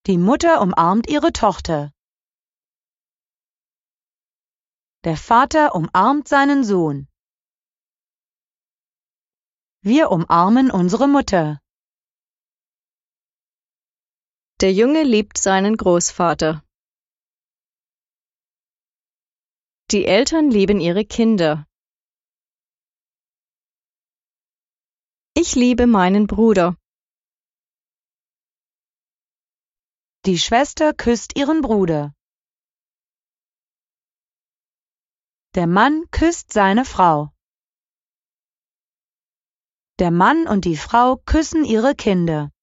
Die Mutter umarmt ihre Tochter. Der Vater umarmt seinen Sohn. Wir umarmen unsere Mutter. Der Junge liebt seinen Großvater. Die Eltern lieben ihre Kinder. Ich liebe meinen Bruder. Die Schwester küsst ihren Bruder. Der Mann küsst seine Frau. Der Mann und die Frau küssen ihre Kinder.